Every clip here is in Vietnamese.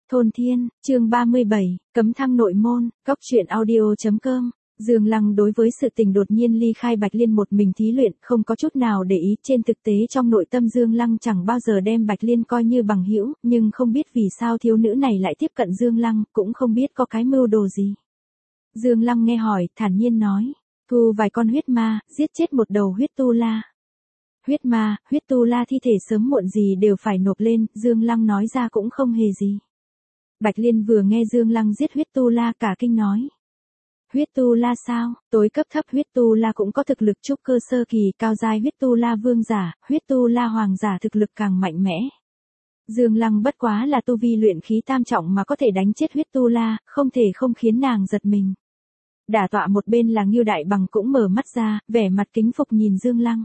Thôn Thiên, chương 37, cấm thăng nội môn, góc truyện audio.com. Dương Lăng đối với sự tình đột nhiên ly khai Bạch Liên một mình thí luyện không có chút nào để ý, trên thực tế trong nội tâm Dương Lăng chẳng bao giờ đem Bạch Liên coi như bằng hữu, nhưng không biết vì sao thiếu nữ này lại tiếp cận Dương Lăng, cũng không biết có cái mưu đồ gì. Dương Lăng nghe hỏi, thản nhiên nói, thu vài con huyết ma, giết chết một đầu huyết tu la. Huyết ma, huyết tu la thi thể sớm muộn gì đều phải nộp lên, Dương Lăng nói ra cũng không hề gì. Bạch Liên vừa nghe Dương Lăng giết huyết tu la cả kinh nói. Huyết tu la sao, tối cấp thấp huyết tu la cũng có thực lực trúc cơ sơ kỳ, cao giai huyết tu la vương giả, huyết tu la hoàng giả thực lực càng mạnh mẽ. Dương Lăng bất quá là tu vi luyện khí tam trọng mà có thể đánh chết huyết tu la, không thể không khiến nàng giật mình. Đả tọa một bên là Ngưu Đại Bằng cũng mở mắt ra, vẻ mặt kính phục nhìn Dương Lăng.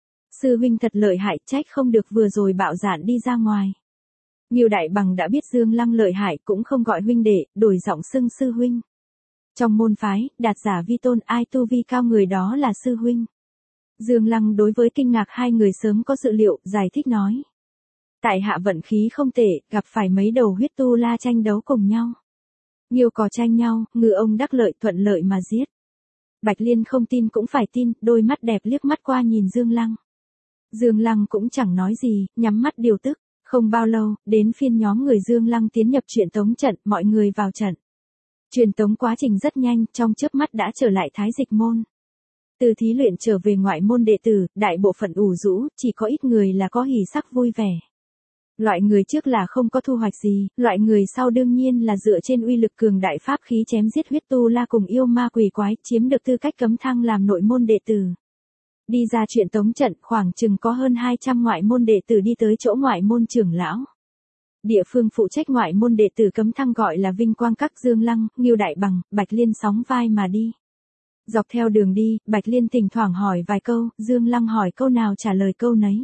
Sư huynh thật lợi hại, trách không được vừa rồi bạo dạn đi ra ngoài. Ngưu Đại Bằng đã biết Dương Lăng lợi hại cũng không gọi huynh đệ, đổi giọng xưng sư huynh. Trong môn phái, đạt giả vi tôn, ai tu vi cao người đó là sư huynh. Dương Lăng đối với kinh ngạc hai người sớm có dự liệu, giải thích nói. Tại hạ vận khí không tệ, gặp phải mấy đầu huyết tu la tranh đấu cùng nhau. Nhiều cò tranh nhau, ngư ông đắc lợi thuận lợi mà giết. Bạch Liên không tin cũng phải tin, đôi mắt đẹp liếc mắt qua nhìn Dương Lăng. Dương Lăng cũng chẳng nói gì, nhắm mắt điều tức. Không bao lâu, đến phiên nhóm người Dương Lăng tiến nhập truyền tống trận, mọi người vào trận. Truyền tống quá trình rất nhanh, trong chớp mắt đã trở lại Thái Dịch môn. Từ thí luyện trở về ngoại môn đệ tử, đại bộ phận ủ rũ, chỉ có ít người là có hỉ sắc vui vẻ. Loại người trước là không có thu hoạch gì, loại người sau đương nhiên là dựa trên uy lực cường đại pháp khí chém giết huyết tu la cùng yêu ma quỷ quái, chiếm được tư cách cấm thăng làm nội môn đệ tử. Đi ra truyền tống trận, khoảng chừng có hơn 200 ngoại môn đệ tử đi tới chỗ ngoại môn trưởng lão. Địa phương phụ trách ngoại môn đệ tử cấm thăng gọi là Vinh Quang Các. Dương Lăng, Ngưu Đại Bằng, Bạch Liên sóng vai mà đi. Dọc theo đường đi, Bạch Liên thỉnh thoảng hỏi vài câu, Dương Lăng hỏi câu nào trả lời câu nấy.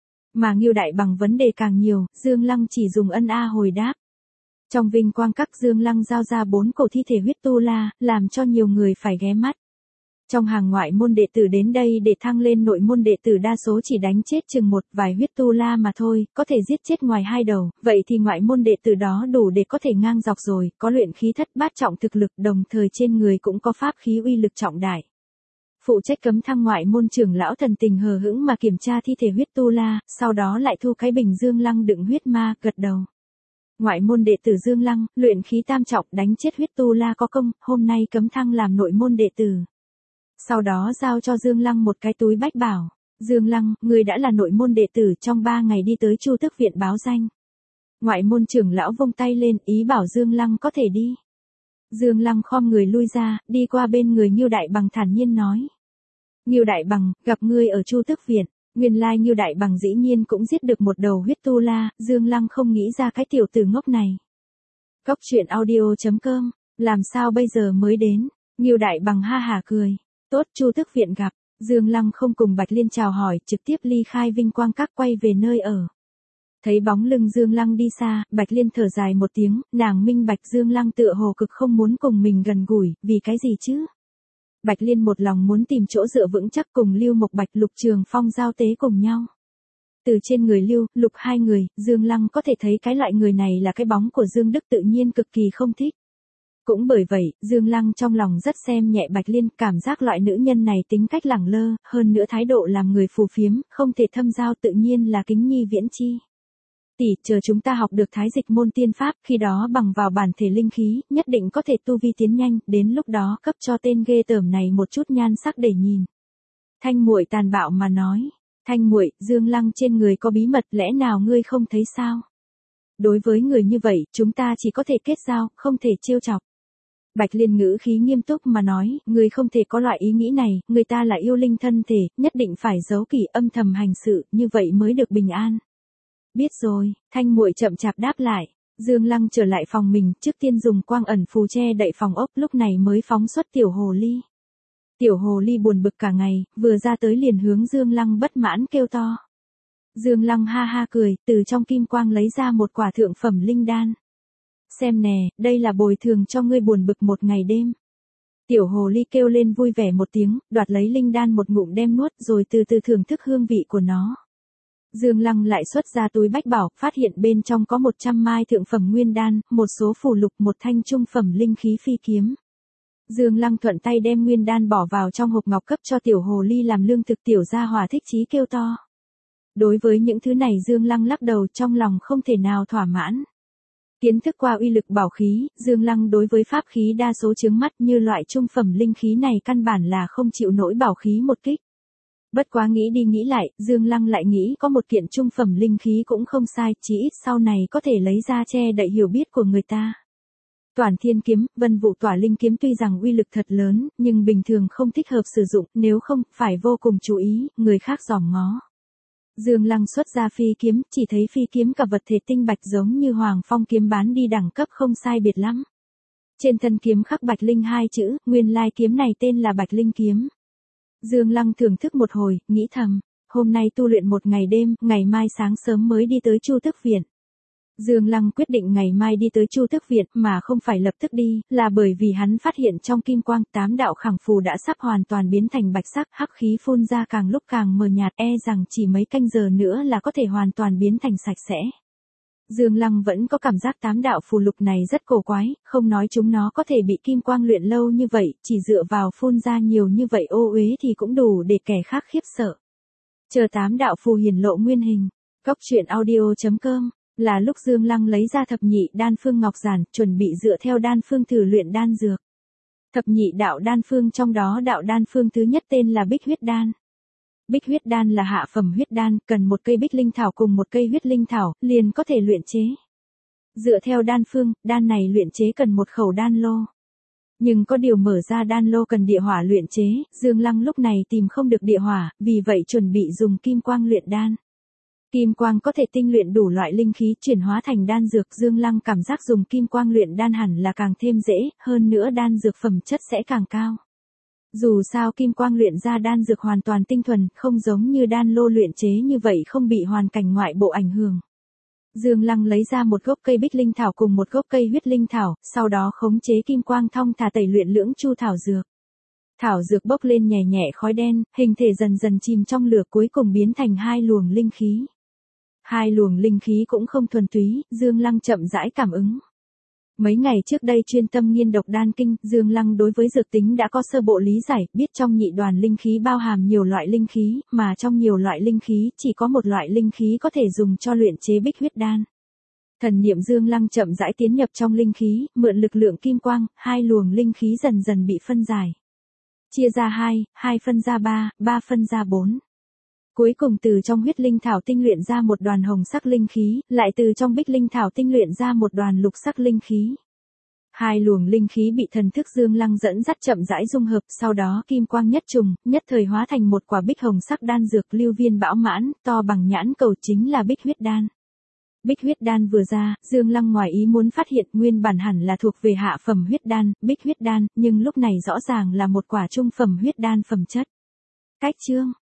Mà Ngưu Đại Bằng vấn đề càng nhiều, Dương Lăng chỉ dùng ân a hồi đáp. Trong Vinh Quang Các Dương Lăng giao ra 4 cổ thi thể huyết tu la, làm cho nhiều người phải ghé mắt. Trong hàng ngoại môn đệ tử đến đây để thăng lên nội môn đệ tử đa số chỉ đánh chết chừng một vài huyết tu la mà thôi, có thể giết chết ngoài 2 đầu, vậy thì ngoại môn đệ tử đó đủ để có thể ngang dọc rồi, có luyện khí thất bát trọng thực lực, đồng thời trên người cũng có pháp khí uy lực trọng đại. Phụ trách cấm thăng ngoại môn trưởng lão thần tình hờ hững mà kiểm tra thi thể huyết tu la, sau đó lại thu cái bình Dương Lăng đựng huyết ma, gật đầu. Ngoại môn đệ tử Dương Lăng, luyện khí tam trọng đánh chết huyết tu la có công, hôm nay cấm thăng làm nội môn đệ tử. Sau đó giao cho Dương Lăng một cái túi bách bảo. Dương Lăng, người đã là nội môn đệ tử, trong 3 ngày đi tới Chu Tước viện báo danh. Ngoại môn trưởng lão vung tay lên, ý bảo Dương Lăng có thể đi. Dương Lăng khom người lui ra, đi qua bên người Ngưu Đại Bằng thản nhiên nói. Ngưu Đại Bằng, gặp ngươi ở Chu Tước viện. Nguyên lai Ngưu Đại Bằng dĩ nhiên cũng giết được một đầu huyết tu la, Dương Lăng không nghĩ ra cái tiểu tử ngốc này. Góc truyện audio.com, làm sao bây giờ mới đến? Ngưu Đại Bằng ha hả cười. Tốt, Chu Tước viện gặp. Dương Lăng không cùng Bạch Liên chào hỏi, trực tiếp ly khai Vinh Quang Các quay về nơi ở. Thấy bóng lưng Dương Lăng đi xa, Bạch Liên thở dài một tiếng, nàng minh bạch Dương Lăng tựa hồ cực không muốn cùng mình gần gũi, vì cái gì chứ? Bạch Liên một lòng muốn tìm chỗ dựa vững chắc cùng Lưu Mộc Bạch, Lục Trường Phong giao tế cùng nhau. Từ trên người Lưu, Lục hai người, Dương Lăng có thể thấy cái loại người này là cái bóng của Dương Đức tự nhiên cực kỳ không thích. Cũng bởi vậy, Dương Lăng trong lòng rất xem nhẹ Bạch Liên, cảm giác loại nữ nhân này tính cách lẳng lơ, hơn nữa thái độ làm người phù phiếm, không thể thâm giao tự nhiên là kính nhi viễn chi. Tỷ, chờ chúng ta học được Thái Dịch môn tiên pháp, khi đó bằng vào bản thể linh khí, nhất định có thể tu vi tiến nhanh, đến lúc đó cấp cho tên ghê tởm này một chút nhan sắc để nhìn. Thanh Muội tàn bạo mà nói, Thanh Muội, Dương Lăng trên người có bí mật, lẽ nào ngươi không thấy sao? Đối với người như vậy, chúng ta chỉ có thể kết giao, không thể trêu chọc. Bạch Liên ngữ khí nghiêm túc mà nói, người không thể có loại ý nghĩ này, người ta là yêu linh thân thể, nhất định phải giấu kỹ âm thầm hành sự, như vậy mới được bình an. Biết rồi, Thanh Muội chậm chạp đáp lại. Dương Lăng trở lại phòng mình, trước tiên dùng quang ẩn phù che đậy phòng ốc, lúc này mới phóng xuất tiểu hồ ly. Tiểu hồ ly buồn bực cả ngày, vừa ra tới liền hướng Dương Lăng bất mãn kêu to. Dương Lăng ha ha cười, từ trong kim quang lấy ra một quả thượng phẩm linh đan. Xem nè, đây là bồi thường cho ngươi buồn bực một ngày đêm. Tiểu hồ ly kêu lên vui vẻ một tiếng, đoạt lấy linh đan một ngụm đem nuốt rồi từ từ thưởng thức hương vị của nó. Dương Lăng lại xuất ra túi bách bảo, phát hiện bên trong có 100 mai thượng phẩm nguyên đan, một số phù lục, một thanh trung phẩm linh khí phi kiếm. Dương Lăng thuận tay đem nguyên đan bỏ vào trong hộp ngọc cấp cho tiểu hồ ly làm lương thực, tiểu gia hỏa thích chí kêu to. Đối với những thứ này Dương Lăng lắc đầu, trong lòng không thể nào thỏa mãn. Kiến thức qua uy lực bảo khí, Dương Lăng đối với pháp khí đa số chướng mắt, như loại trung phẩm linh khí này căn bản là không chịu nổi bảo khí một kích. Bất quá nghĩ đi nghĩ lại, Dương Lăng lại nghĩ có một kiện trung phẩm linh khí cũng không sai, chỉ ít sau này có thể lấy ra che đậy hiểu biết của người ta. Toản Thiên kiếm, Vân Vụ Tỏa Linh kiếm tuy rằng uy lực thật lớn, nhưng bình thường không thích hợp sử dụng, nếu không, phải vô cùng chú ý, người khác dòm ngó. Dương Lăng xuất ra phi kiếm, chỉ thấy phi kiếm cả vật thể tinh bạch giống như Hoàng Phong kiếm bán đi đẳng cấp không sai biệt lắm. Trên thân kiếm khắc Bạch Linh hai chữ, nguyên lai kiếm này tên là Bạch Linh kiếm. Dương Lăng thưởng thức một hồi, nghĩ thầm, hôm nay tu luyện một ngày đêm, ngày mai sáng sớm mới đi tới Chu Tước Viện. Dương Lăng quyết định ngày mai đi tới Chu Tước Viện mà không phải lập tức đi, là bởi vì hắn phát hiện trong kim quang 8 đạo khẳng phù đã sắp hoàn toàn biến thành bạch sắc, hắc khí phun ra càng lúc càng mờ nhạt, rằng chỉ mấy canh giờ nữa là có thể hoàn toàn biến thành sạch sẽ. Dương Lăng vẫn có cảm giác 8 đạo phù lục này rất cổ quái, không nói chúng nó có thể bị kim quang luyện lâu như vậy, chỉ dựa vào phun ra nhiều như vậy ô uế thì cũng đủ để kẻ khác khiếp sợ. Chờ 8 đạo phù hiển lộ nguyên hình. Cốc truyện audio.com là lúc Dương Lăng lấy ra thập nhị đan phương ngọc giản, chuẩn bị dựa theo đan phương thử luyện đan dược. Thập nhị đạo đan phương, trong đó đạo đan phương thứ nhất tên là Bích Huyết Đan. Bích Huyết Đan là hạ phẩm huyết đan, cần một cây bích linh thảo cùng một cây huyết linh thảo, liền có thể luyện chế. Dựa theo đan phương, đan này luyện chế cần một khẩu đan lô. Nhưng có điều mở ra đan lô cần địa hỏa luyện chế, Dương Lăng lúc này tìm không được địa hỏa, vì vậy chuẩn bị dùng kim quang luyện đan. Kim quang có thể tinh luyện đủ loại linh khí chuyển hóa thành đan dược, Dương Lăng cảm giác dùng kim quang luyện đan hẳn là càng thêm dễ, hơn nữa đan dược phẩm chất sẽ càng cao. Dù sao kim quang luyện ra đan dược hoàn toàn tinh thuần, không giống như đan lô luyện chế như vậy không bị hoàn cảnh ngoại bộ ảnh hưởng. Dương Lăng lấy ra một gốc cây bích linh thảo cùng một gốc cây huyết linh thảo, sau đó khống chế kim quang thong thả tẩy luyện lưỡng chu thảo dược. Thảo dược bốc lên nhẹ nhẹ khói đen, hình thể dần dần chìm trong lửa, cuối cùng biến thành hai luồng linh khí. Hai luồng linh khí cũng không thuần túy, Dương Lăng chậm rãi cảm ứng. Mấy ngày trước đây chuyên tâm nghiên độc đan kinh, Dương Lăng đối với dược tính đã có sơ bộ lý giải, biết trong nhị đoàn linh khí bao hàm nhiều loại linh khí, mà trong nhiều loại linh khí chỉ có một loại linh khí có thể dùng cho luyện chế Bích Huyết Đan. Thần niệm Dương Lăng chậm rãi tiến nhập trong linh khí, mượn lực lượng kim quang, hai luồng linh khí dần dần bị phân giải. Chia ra 2, 2 phân ra 3, 3 phân ra 4. Cuối cùng từ trong huyết linh thảo tinh luyện ra một đoàn hồng sắc linh khí, lại từ trong bích linh thảo tinh luyện ra một đoàn lục sắc linh khí. Hai luồng linh khí bị thần thức Dương Lăng dẫn dắt chậm rãi dung hợp, sau đó kim quang nhất trùng, nhất thời hóa thành một quả bích hồng sắc đan dược lưu viên bão mãn, to bằng nhãn cầu, chính là Bích Huyết Đan. Bích Huyết Đan vừa ra, Dương Lăng ngoài ý muốn phát hiện nguyên bản hẳn là thuộc về hạ phẩm huyết đan, Bích Huyết Đan, nhưng lúc này rõ ràng là một quả trung phẩm huyết đan phẩm chất. Cách chương